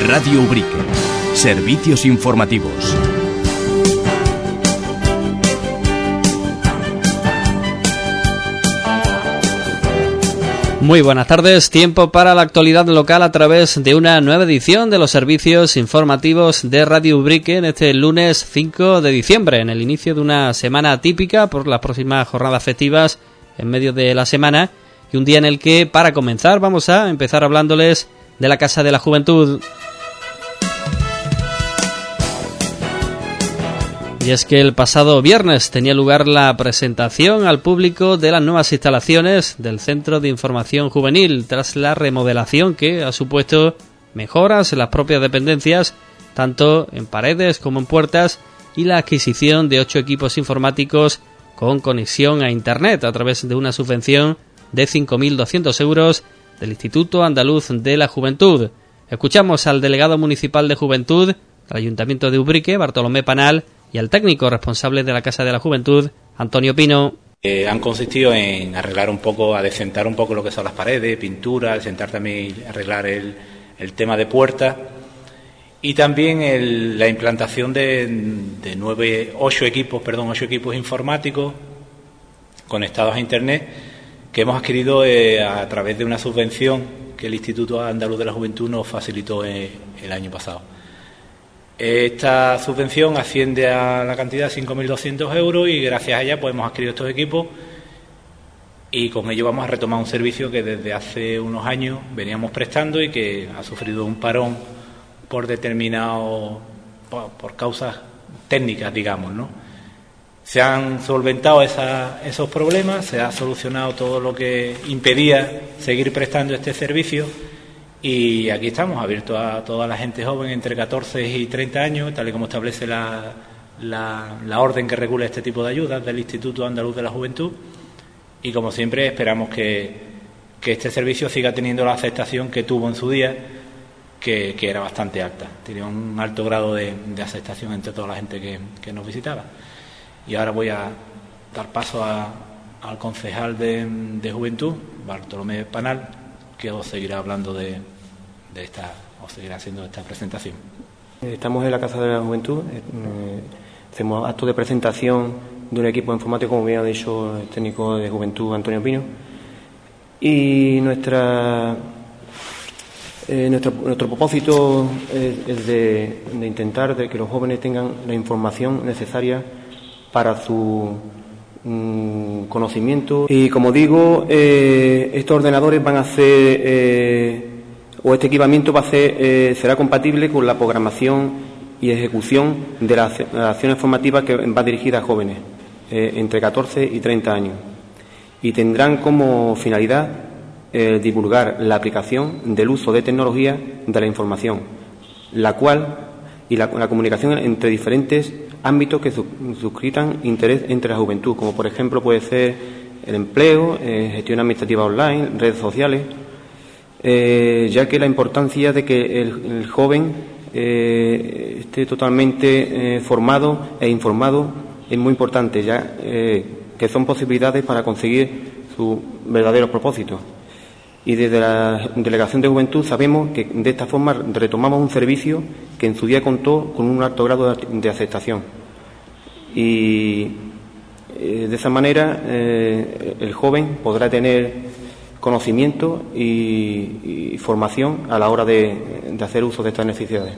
Radio Ubrique. Servicios informativos. Muy buenas tardes, tiempo para la actualidad local a través de una nueva edición de los servicios informativos de Radio Ubrique en este lunes 5 de diciembre, en el inicio de una semana típica por las próximas jornadas festivas en medio de la semana y un día en el que, para comenzar, vamos a empezar hablándoles de la Casa de la Juventud. Y es que el pasado viernes tenía lugar la presentación al público de las nuevas instalaciones del Centro de Información Juvenil, tras la remodelación que ha supuesto mejoras en las propias dependencias, tanto en paredes como en puertas, y la adquisición de 8 equipos informáticos con conexión a Internet a través de una subvención de 5.200 euros del Instituto Andaluz de la Juventud. Escuchamos al delegado municipal de Juventud del Ayuntamiento de Ubrique, Bartolomé Panal, y al técnico responsable de la Casa de la Juventud, Antonio Pino. Han consistido en arreglar un poco, adecentar un poco lo que son las paredes, pintura, adecentar también, arreglar el tema de puertas y también la implantación de 8 equipos informáticos conectados a Internet que hemos adquirido a través de una subvención que el Instituto Andaluz de la Juventud nos facilitó el año pasado. Esta subvención asciende a la cantidad de 5.200 euros y gracias a ella pues hemos adquirido estos equipos y con ello vamos a retomar un servicio que desde hace unos años veníamos prestando y que ha sufrido un parón por causas técnicas, digamos, ¿no? Se han solventado esos problemas, se ha solucionado todo lo que impedía seguir prestando este servicio. Y aquí estamos, abiertos a toda la gente joven entre 14 y 30 años, tal y como establece la orden que regula este tipo de ayudas del Instituto Andaluz de la Juventud. Y como siempre esperamos que este servicio siga teniendo la aceptación que tuvo en su día, que era bastante alta. Tenía un alto grado de aceptación entre toda la gente que nos visitaba. Y ahora voy a dar paso al concejal de Juventud, Bartolomé Panal, que os seguirá hablando os seguirá haciendo esta presentación. Estamos en la Casa de la Juventud, hacemos acto de presentación de un equipo informático, como bien ha dicho el técnico de Juventud, Antonio Pino, y nuestro propósito es de intentar de que los jóvenes tengan la información necesaria para su conocimiento. Y como digo, estos ordenadores van a ser este equipamiento será compatible con la programación y ejecución de las acciones formativas que va dirigida a jóvenes entre 14 y 30 años y tendrán como finalidad divulgar la aplicación del uso de tecnología de la información, la cual y la comunicación entre diferentes ámbitos que suscitan interés entre la juventud, como por ejemplo puede ser el empleo, gestión administrativa online, redes sociales, ya que la importancia de que el joven esté totalmente formado e informado es muy importante, ya que son posibilidades para conseguir sus verdaderos propósitos. Y desde la Delegación de Juventud sabemos que de esta forma retomamos un servicio que en su día contó con un alto grado de aceptación. Y de esa manera el joven podrá tener conocimiento y formación a la hora de hacer uso de estas necesidades.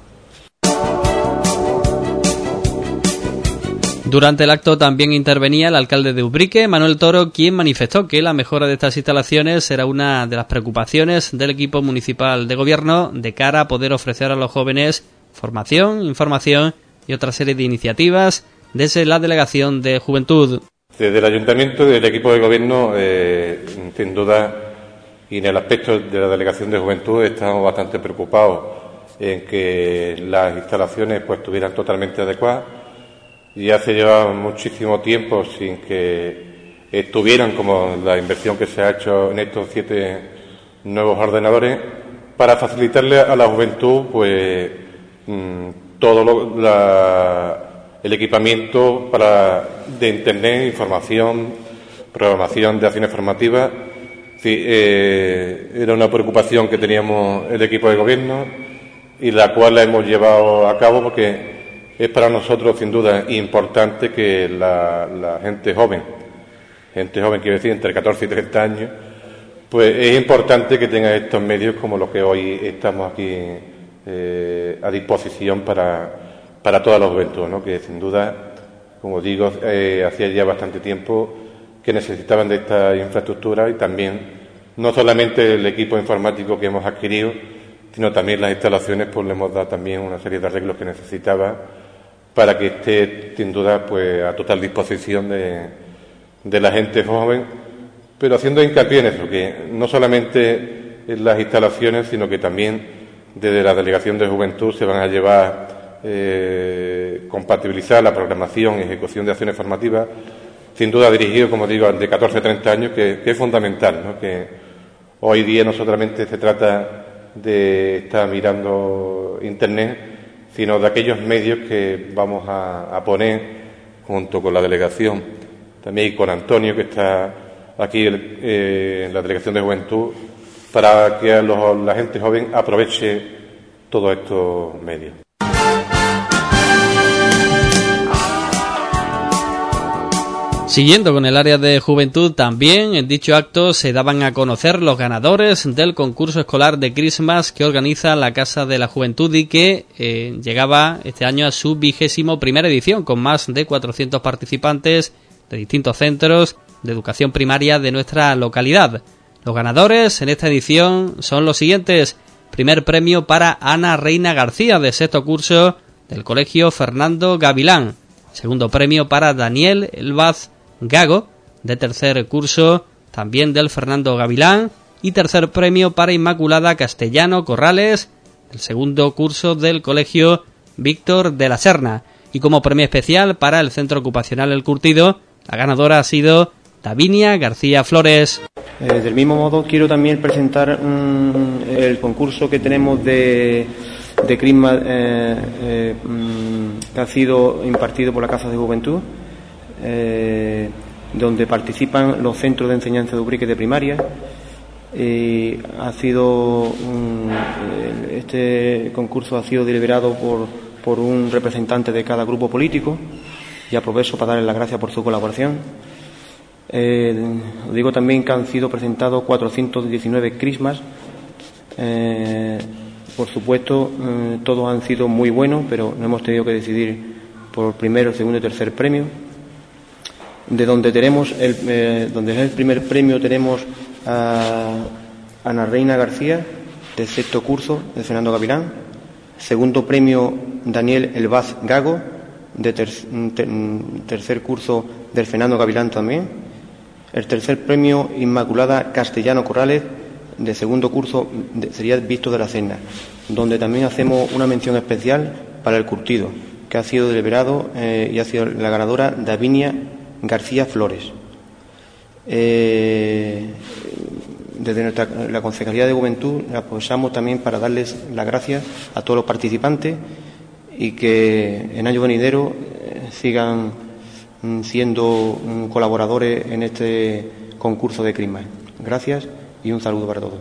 Durante el acto también intervenía el alcalde de Ubrique, Manuel Toro, quien manifestó que la mejora de estas instalaciones era una de las preocupaciones del equipo municipal de gobierno de cara a poder ofrecer a los jóvenes formación, información y otra serie de iniciativas desde la Delegación de Juventud. Desde el Ayuntamiento y del equipo de gobierno, sin duda, y en el aspecto de la Delegación de Juventud, estamos bastante preocupados en que las instalaciones pues estuvieran totalmente adecuadas. Y hace ya muchísimo tiempo sin que estuvieran, como la inversión que se ha hecho en estos 7 nuevos ordenadores, para facilitarle a la juventud pues todo el equipamiento de Internet, información, programación de acciones formativas. Sí, era una preocupación que teníamos el equipo de gobierno y la cual la hemos llevado a cabo porque es para nosotros sin duda importante que la gente joven quiero decir entre 14 y 30 años, pues es importante que tenga estos medios como los que hoy estamos aquí a disposición para toda la juventud, ¿no? Que sin duda, como digo, hacía ya bastante tiempo que necesitaban de esta infraestructura y también no solamente el equipo informático que hemos adquirido, sino también las instalaciones, pues le hemos dado también una serie de arreglos que necesitaba para que esté sin duda pues a total disposición de la gente joven, pero haciendo hincapié en eso, que no solamente en las instalaciones, sino que también desde la Delegación de Juventud se van a llevar compatibilizar la programación y ejecución de acciones formativas, sin duda dirigido, como digo, al de 14 a 30 años, que es fundamental, ¿no? Que hoy día no solamente se trata de estar mirando Internet, sino de aquellos medios que vamos a poner junto con la delegación, también con Antonio, que está aquí en la Delegación de Juventud, para que la gente joven aproveche todos estos medios. Siguiendo con el área de juventud, también en dicho acto se daban a conocer los ganadores del concurso escolar de Christmas que organiza la Casa de la Juventud y que llegaba este año a su 21ª edición, con más de 400 participantes de distintos centros de educación primaria de nuestra localidad. Los ganadores en esta edición son los siguientes: primer premio para Ana Reina García, de sexto curso del Colegio Fernando Gavilán; segundo premio para Daniel Elbaz Gago, de tercer curso también del Fernando Gavilán; y tercer premio para Inmaculada Castellano Corrales, del segundo curso del Colegio Víctor de la Serna. Y como premio especial para el Centro Ocupacional El Curtido, la ganadora ha sido Davinia García Flores. Del mismo modo, quiero también presentar el concurso que tenemos de Crisma, que ha sido impartido por la Casa de Juventud, donde participan los centros de enseñanza de Ubrique de primaria. Este concurso ha sido deliberado por un representante de cada grupo político, y aprovecho para darles las gracias por su colaboración. Os digo también que han sido presentados 419 crismas. Por supuesto, todos han sido muy buenos, pero no hemos tenido que decidir por primero, segundo y tercer premio. De donde tenemos donde es el primer premio, tenemos a Ana Reina García, de sexto curso de Fernando Gavilán; segundo premio Daniel Elbaz Gago, de tercer curso del Fernando Gavilán también; el tercer premio Inmaculada Castellano Corrales, de segundo curso, sería Víctor de la Serna, donde también hacemos una mención especial para El Curtido, que ha sido deliberado y ha sido la ganadora Davinia García Flores. Desde la Concejalía de Juventud la aprovechamos también para darles las gracias a todos los participantes y que en años venideros sigan siendo colaboradores en este concurso de Crisma. Gracias y un saludo para todos.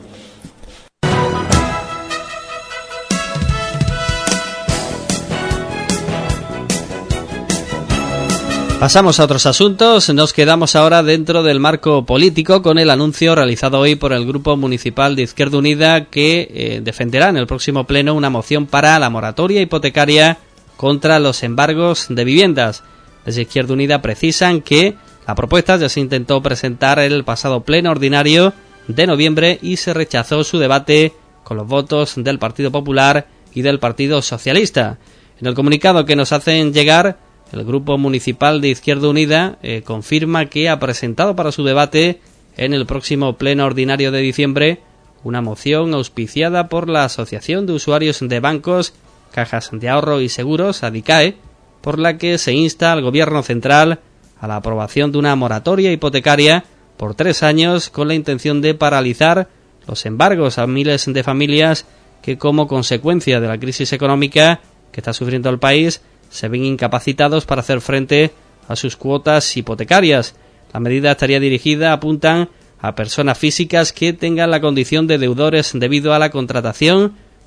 Pasamos a otros asuntos. Nos quedamos ahora dentro del marco político con el anuncio realizado hoy por el Grupo Municipal de Izquierda Unida que defenderá en el próximo pleno una moción para la moratoria hipotecaria contra los embargos de viviendas. Desde Izquierda Unida precisan que la propuesta ya se intentó presentar en el pasado pleno ordinario de noviembre y se rechazó su debate con los votos del Partido Popular y del Partido Socialista. En el comunicado que nos hacen llegar, el Grupo Municipal de Izquierda Unida confirma que ha presentado para su debate en el próximo pleno ordinario de diciembre una moción auspiciada por la Asociación de Usuarios de Bancos, Cajas de Ahorro y Seguros, ADICAE, por la que se insta al Gobierno central a la aprobación de una moratoria hipotecaria por 3 años con la intención de paralizar los embargos a miles de familias que, como consecuencia de la crisis económica que está sufriendo el país, se ven incapacitados para hacer frente a sus cuotas hipotecarias. La medida estaría dirigida, apuntan, a personas físicas que tengan la condición de deudores debido a la contratación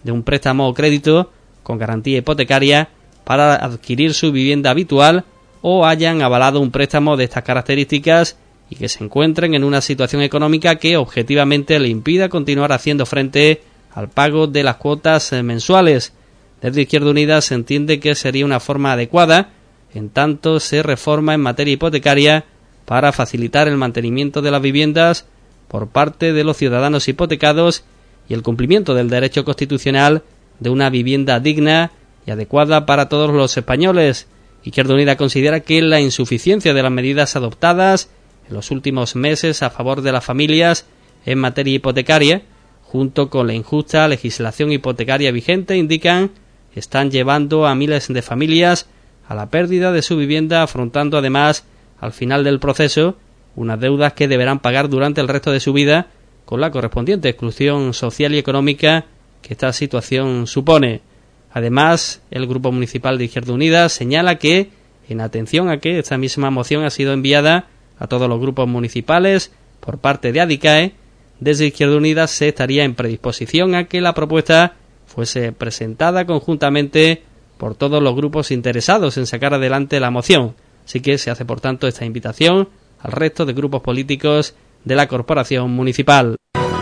de un préstamo o crédito con garantía hipotecaria para adquirir su vivienda habitual o hayan avalado un préstamo de estas características y que se encuentren en una situación económica que objetivamente le impida continuar haciendo frente al pago de las cuotas mensuales. Desde Izquierda Unida se entiende que sería una forma adecuada en tanto se reforma en materia hipotecaria para facilitar el mantenimiento de las viviendas por parte de los ciudadanos hipotecados y el cumplimiento del derecho constitucional de una vivienda digna y adecuada para todos los españoles. Izquierda Unida considera que la insuficiencia de las medidas adoptadas en los últimos meses a favor de las familias en materia hipotecaria, junto con la injusta legislación hipotecaria vigente, indican están llevando a miles de familias a la pérdida de su vivienda, afrontando además al final del proceso unas deudas que deberán pagar durante el resto de su vida, con la correspondiente exclusión social y económica que esta situación supone. Además, el Grupo Municipal de Izquierda Unida señala que, en atención a que esta misma moción ha sido enviada a todos los grupos municipales por parte de ADICAE, desde Izquierda Unida se estaría en predisposición a que la propuesta fuese presentada conjuntamente por todos los grupos interesados en sacar adelante la moción. Así que se hace, por tanto, esta invitación al resto de grupos políticos de la corporación municipal.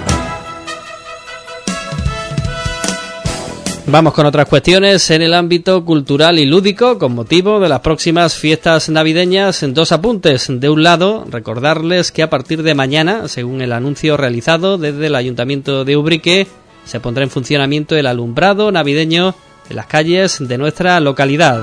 Vamos con otras cuestiones en el ámbito cultural y lúdico con motivo de las próximas fiestas navideñas. Dos apuntes. De un lado, recordarles que a partir de mañana, según el anuncio realizado desde el Ayuntamiento de Ubrique, se pondrá en funcionamiento el alumbrado navideño en las calles de nuestra localidad.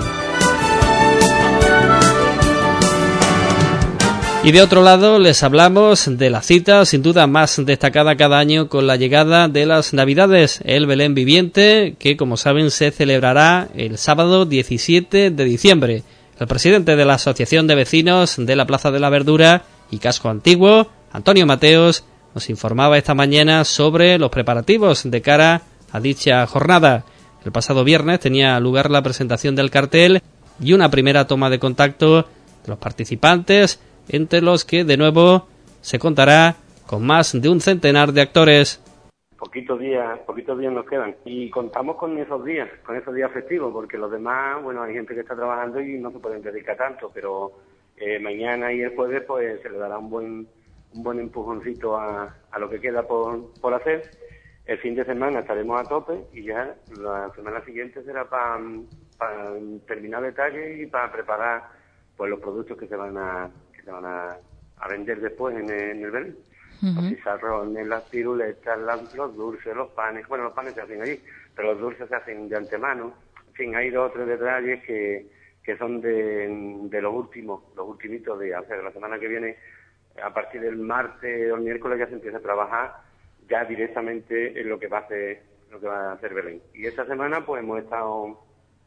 Y de otro lado les hablamos de la cita sin duda más destacada cada año con la llegada de las Navidades, el Belén Viviente, que como saben se celebrará el sábado 17 de diciembre. El presidente de la Asociación de Vecinos de la Plaza de la Verdura y Casco Antiguo, Antonio Mateos, nos informaba esta mañana sobre los preparativos de cara a dicha jornada. El pasado viernes tenía lugar la presentación del cartel y una primera toma de contacto de los participantes, entre los que de nuevo se contará con más de un centenar de actores. Poquitos días nos quedan y contamos con esos días festivos, porque los demás, bueno, hay gente que está trabajando y no se pueden dedicar tanto, pero mañana y el jueves pues se le dará un buen empujoncito a lo que queda por hacer. El fin de semana estaremos a tope y ya la semana siguiente será para terminar detalles y para preparar pues los productos que se van a vender después en el Belén. Uh-huh. Los chicharrones, las piruletas, los dulces, los panes. Bueno, los panes se hacen allí, pero los dulces se hacen de antemano. En fin, hay dos o tres detalles que son de los ultimitos de hacer. La semana que viene, a partir del martes o el miércoles, ya se empieza a trabajar ya directamente en lo que va a hacer Belén. Y esta semana pues hemos estado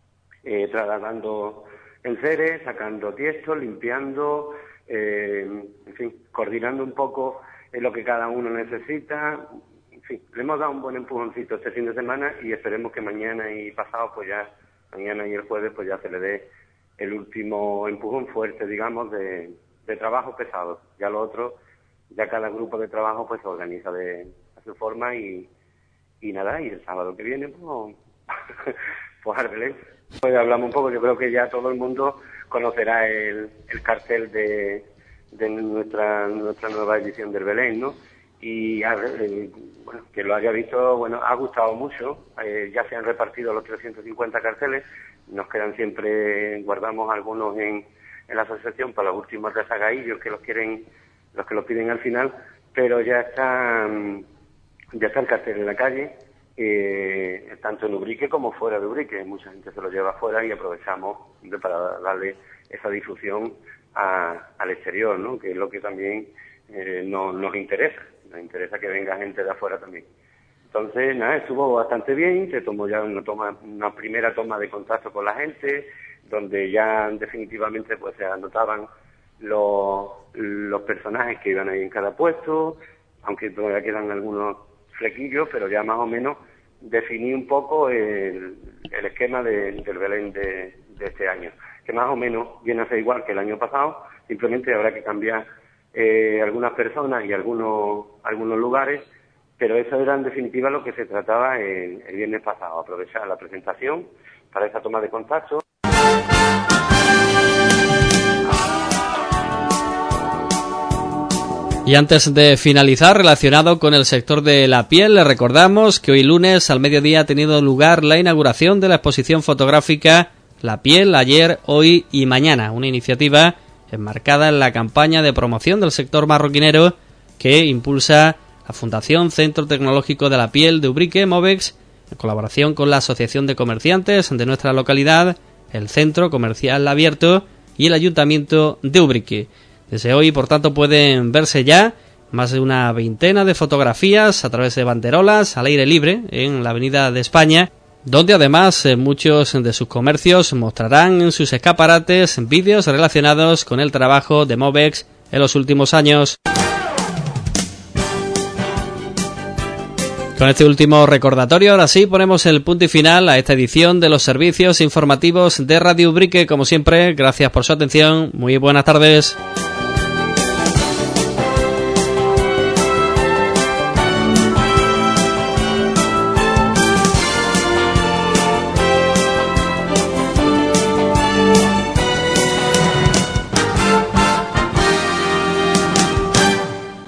trasladando enseres, sacando tiestos, limpiando, en fin, coordinando un poco lo que cada uno necesita. En fin, le hemos dado un buen empujoncito este fin de semana y esperemos que mañana y pasado, pues ya, mañana y el jueves, pues ya se le dé el último empujón fuerte, digamos, de trabajo pesado. Ya lo otro, ya cada grupo de trabajo pues se organiza a su forma y nada, y el sábado que viene, pues al Belén. Pues hablamos un poco, yo creo que ya todo el mundo conocerá el cartel de nuestra nueva edición del Belén, ¿no? Y bueno, que lo haya visto, bueno, ha gustado mucho. Ya se han repartido los 350 carteles, nos quedan siempre, guardamos algunos en la asociación para los últimos rezagaillos que los que los piden al final, pero ya está el cartel en la calle. Tanto en Ubrique como fuera de Ubrique, mucha gente se lo lleva afuera y aprovechamos para darle esa difusión al exterior, ¿no? Que es lo que también nos interesa que venga gente de afuera también. Entonces, nada, estuvo bastante bien, se tomó ya una primera toma de contacto con la gente, donde ya definitivamente pues se anotaban los personajes que iban ahí en cada puesto, aunque todavía quedan algunos flequillos, pero ya más o menos definí un poco el esquema del Belén de este año, que más o menos viene a ser igual que el año pasado, simplemente habrá que cambiar algunas personas y algunos lugares, Pero eso era en definitiva lo que se trataba el viernes pasado, aprovechar la presentación para esa toma de contacto. Y antes de finalizar, relacionado con el sector de la piel, le recordamos que hoy lunes al mediodía ha tenido lugar la inauguración de la exposición fotográfica La piel, ayer, hoy y mañana, una iniciativa enmarcada en la campaña de promoción del sector marroquinero que impulsa la Fundación Centro Tecnológico de la Piel de Ubrique, Movex, en colaboración con la Asociación de Comerciantes de nuestra localidad, el Centro Comercial Abierto y el Ayuntamiento de Ubrique. Desde hoy, por tanto, pueden verse ya más de una veintena de fotografías a través de banderolas al aire libre en la Avenida de España, donde además muchos de sus comercios mostrarán en sus escaparates vídeos relacionados con el trabajo de Movex en los últimos años. Con este último recordatorio, ahora sí, ponemos el punto y final a esta edición de los servicios informativos de Radio Ubrique. Como siempre, gracias por su atención. Muy buenas tardes.